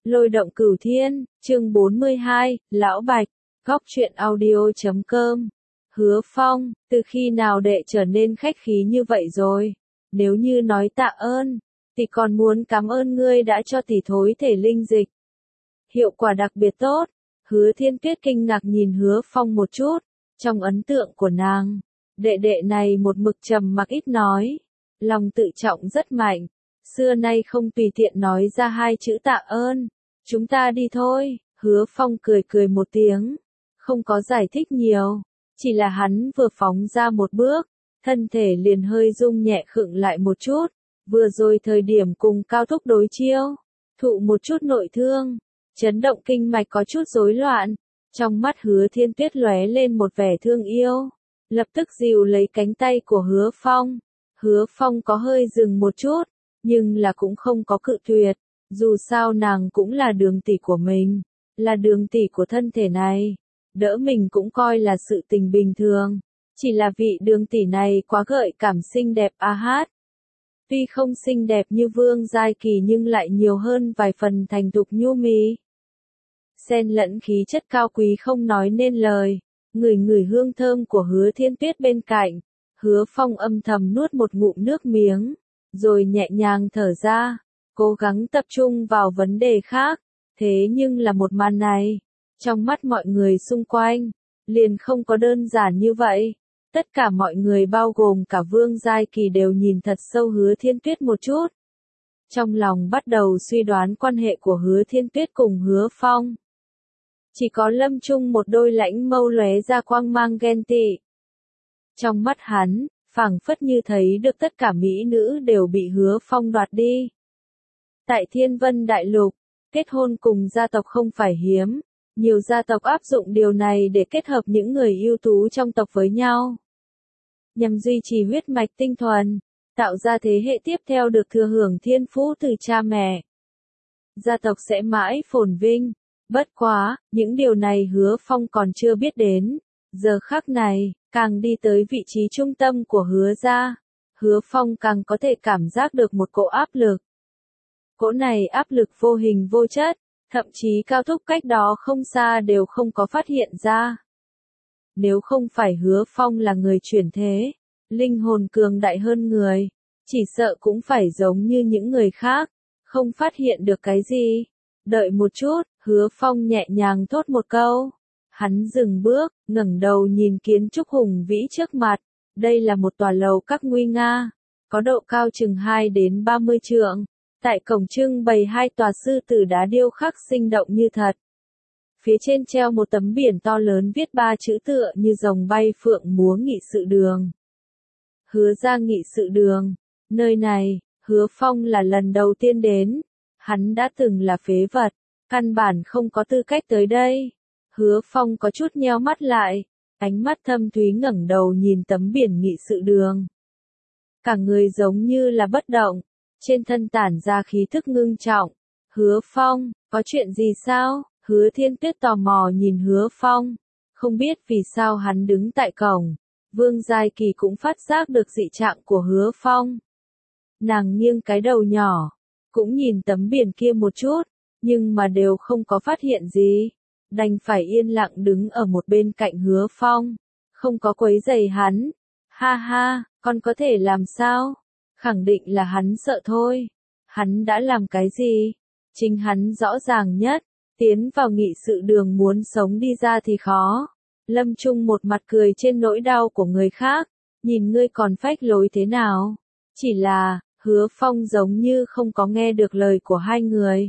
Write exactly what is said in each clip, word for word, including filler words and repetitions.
Lôi động cửu thiên, chương bốn mươi hai, Lão Bạch, góc truyện audio chấm com. Hứa Phong, từ khi nào đệ trở nên khách khí như vậy rồi? Nếu như nói tạ ơn, thì còn muốn cảm ơn ngươi đã cho tỷ thối thể linh dịch. Hiệu quả đặc biệt tốt. Hứa Thiên Tuyết kinh ngạc nhìn Hứa Phong một chút, trong ấn tượng của nàng, đệ đệ này một mực trầm mặc ít nói, lòng tự trọng rất mạnh, xưa nay không tùy tiện nói ra hai chữ tạ ơn. Chúng ta đi thôi, Hứa Phong cười cười một tiếng, không có giải thích nhiều, chỉ là hắn vừa phóng ra một bước, thân thể liền hơi rung nhẹ khựng lại một chút, vừa rồi thời điểm cùng Cao Thúc đối chiêu, thụ một chút nội thương, chấn động kinh mạch có chút rối loạn, trong mắt Hứa Thiên Tuyết lóe lên một vẻ thương yêu, lập tức dìu lấy cánh tay của Hứa Phong. Hứa Phong có hơi dừng một chút, nhưng là cũng không có cự tuyệt, dù sao nàng cũng là đường tỷ của mình, là đường tỷ của thân thể này, đỡ mình cũng coi là sự tình bình thường, chỉ là vị đường tỷ này quá gợi cảm xinh đẹp a hát. Tuy không xinh đẹp như Vương Giai Kỳ nhưng lại nhiều hơn vài phần thành thục nhu mì. Xen lẫn khí chất cao quý không nói nên lời, ngửi ngửi hương thơm của Hứa Thiên Tuyết bên cạnh, Hứa Phong âm thầm nuốt một ngụm nước miếng, rồi nhẹ nhàng thở ra, cố gắng tập trung vào vấn đề khác, thế nhưng là một màn này, trong mắt mọi người xung quanh, liền không có đơn giản như vậy. Tất cả mọi người bao gồm cả Vương Giai Kỳ đều nhìn thật sâu Hứa Thiên Tuyết một chút. Trong lòng bắt đầu suy đoán quan hệ của Hứa Thiên Tuyết cùng Hứa Phong. Chỉ có Lâm Trung một đôi lãnh mâu lóe ra quang mang ghen tị. Trong mắt hắn, phảng phất như thấy được tất cả mỹ nữ đều bị Hứa Phong đoạt đi. Tại Thiên Vân Đại Lục, kết hôn cùng gia tộc không phải hiếm, nhiều gia tộc áp dụng điều này để kết hợp những người ưu tú trong tộc với nhau, nhằm duy trì huyết mạch tinh thuần, tạo ra thế hệ tiếp theo được thừa hưởng thiên phú từ cha mẹ. Gia tộc sẽ mãi phồn vinh, bất quá, những điều này Hứa Phong còn chưa biết đến, giờ khắc này, càng đi tới vị trí trung tâm của Hứa gia, Hứa Phong càng có thể cảm giác được một cỗ áp lực. Cỗ này áp lực vô hình vô chất, thậm chí Cao Thúc cách đó không xa đều không có phát hiện ra. Nếu không phải Hứa Phong là người chuyển thế, linh hồn cường đại hơn người, chỉ sợ cũng phải giống như những người khác, không phát hiện được cái gì. Đợi một chút, Hứa Phong nhẹ nhàng thốt một câu. Hắn dừng bước, ngẩng đầu nhìn kiến trúc hùng vĩ trước mặt. Đây là một tòa lầu các nguy nga, có độ cao chừng hai đến ba mươi trượng. Tại cổng trưng bày hai tòa sư tử đá điêu khắc sinh động như thật. Phía trên treo một tấm biển to lớn viết ba chữ tựa như rồng bay phượng múa nghị sự đường. Hứa gia nghị sự đường. Nơi này, Hứa Phong là lần đầu tiên đến. Hắn đã từng là phế vật, căn bản không có tư cách tới đây. Hứa Phong có chút nheo mắt lại, ánh mắt thâm thúy ngẩng đầu nhìn tấm biển nghị sự đường. Cả người giống như là bất động, trên thân tản ra khí thức ngưng trọng. Hứa Phong, có chuyện gì sao? Hứa Thiên Tuyết tò mò nhìn Hứa Phong, không biết vì sao hắn đứng tại cổng. Vương Giai Kỳ cũng phát giác được dị trạng của Hứa Phong. Nàng nghiêng cái đầu nhỏ, cũng nhìn tấm biển kia một chút, nhưng mà đều không có phát hiện gì. Đành phải yên lặng đứng ở một bên cạnh Hứa Phong, không có quấy rầy hắn. Ha ha, con có thể làm sao? Khẳng định là hắn sợ thôi. Hắn đã làm cái gì? Chính hắn rõ ràng nhất. Tiến vào nghị sự đường muốn sống đi ra thì khó. Lâm Trung một mặt cười trên nỗi đau của người khác. Nhìn ngươi còn phách lối thế nào? Chỉ là, Hứa Phong giống như không có nghe được lời của hai người.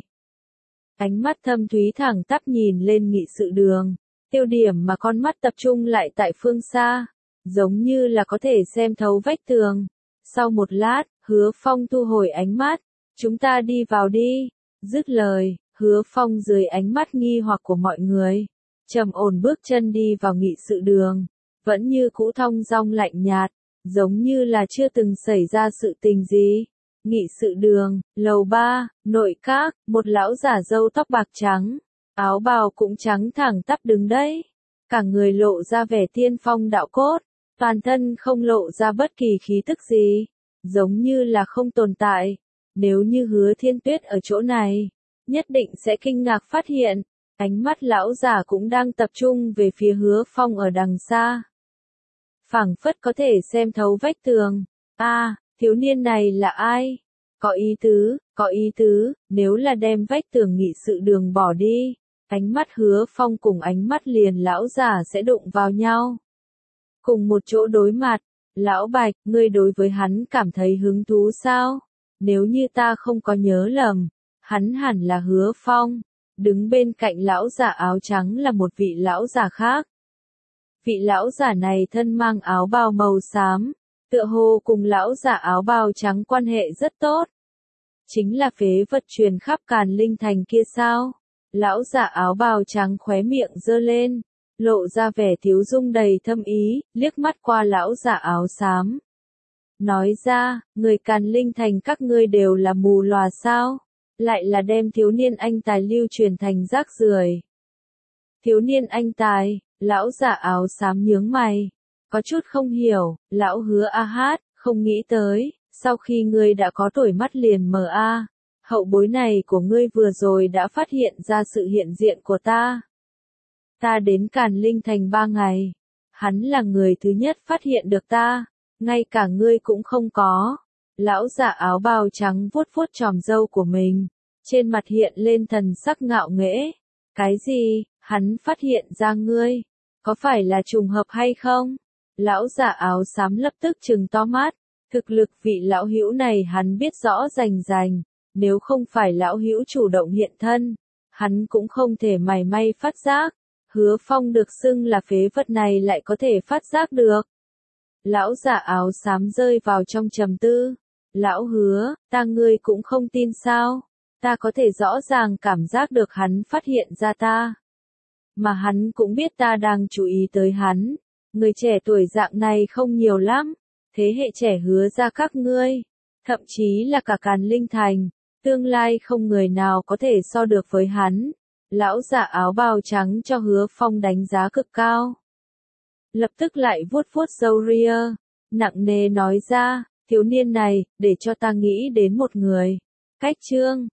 Ánh mắt thâm thúy thẳng tắp nhìn lên nghị sự đường. Tiêu điểm mà con mắt tập trung lại tại phương xa. Giống như là có thể xem thấu vách tường. Sau một lát, Hứa Phong thu hồi ánh mắt. Chúng ta đi vào đi. Dứt lời, Hứa Phong dưới ánh mắt nghi hoặc của mọi người, trầm ổn bước chân đi vào nghị sự đường, vẫn như cũ thong dong lạnh nhạt, giống như là chưa từng xảy ra sự tình gì. Nghị sự đường, lầu ba, nội các, một lão giả râu tóc bạc trắng, áo bào cũng trắng thẳng tắp đứng đấy, cả người lộ ra vẻ tiên phong đạo cốt, toàn thân không lộ ra bất kỳ khí tức gì, giống như là không tồn tại. Nếu như Hứa Thiên Tuyết ở chỗ này, nhất định sẽ kinh ngạc phát hiện, ánh mắt lão già cũng đang tập trung về phía Hứa Phong ở đằng xa. Phảng phất có thể xem thấu vách tường. A, à, thiếu niên này là ai? Có ý tứ, có ý tứ, nếu là đem vách tường nghị sự đường bỏ đi, ánh mắt Hứa Phong cùng ánh mắt liền lão già sẽ đụng vào nhau. Cùng một chỗ đối mặt, lão Bạch, ngươi đối với hắn cảm thấy hứng thú sao? Nếu như ta không có nhớ lầm, hắn hẳn là Hứa Phong. Đứng bên cạnh lão già áo trắng là một vị lão già khác. Vị lão già này thân mang áo bào màu xám, tựa hồ cùng lão già áo bào trắng quan hệ rất tốt. Chính là phế vật truyền khắp Càn Linh Thành kia sao? Lão già áo bào trắng khóe miệng giơ lên, lộ ra vẻ thiếu dung đầy thâm ý, liếc mắt qua lão già áo xám. Nói ra, người Càn Linh Thành các ngươi đều là mù lòa sao? Lại là đem thiếu niên anh tài lưu truyền thành rác rưởi. Thiếu niên anh tài, lão già áo xám nhướng mày. Có chút không hiểu, lão Hứa A Hát, không nghĩ tới, sau khi ngươi đã có tuổi mắt liền mờ a, hậu bối này của ngươi vừa rồi đã phát hiện ra sự hiện diện của ta. Ta đến Càn Linh Thành ba ngày, hắn là người thứ nhất phát hiện được ta, ngay cả ngươi cũng không có. Lão già áo bào trắng vuốt vuốt chòm râu của mình, trên mặt hiện lên thần sắc ngạo nghễ. Cái gì, hắn phát hiện ra ngươi, có phải là trùng hợp hay không? Lão già áo xám lập tức trừng to mắt, thực lực vị lão hữu này hắn biết rõ rành rành, nếu không phải lão hữu chủ động hiện thân, hắn cũng không thể mảy may phát giác. Hứa Phong được xưng là phế vật này lại có thể phát giác được. Lão già áo xám rơi vào trong trầm tư. Lão Hứa, ta ngươi cũng không tin sao? Ta có thể rõ ràng cảm giác được hắn phát hiện ra ta. Mà hắn cũng biết ta đang chú ý tới hắn. Người trẻ tuổi dạng này không nhiều lắm. Thế hệ trẻ Hứa ra các ngươi, thậm chí là cả Càn Linh Thành, tương lai không người nào có thể so được với hắn. Lão già áo bào trắng cho Hứa Phong đánh giá cực cao. Lập tức lại vuốt vuốt râu ria, nặng nề nói ra, thiếu niên này, để cho ta nghĩ đến một người. Cách Trương,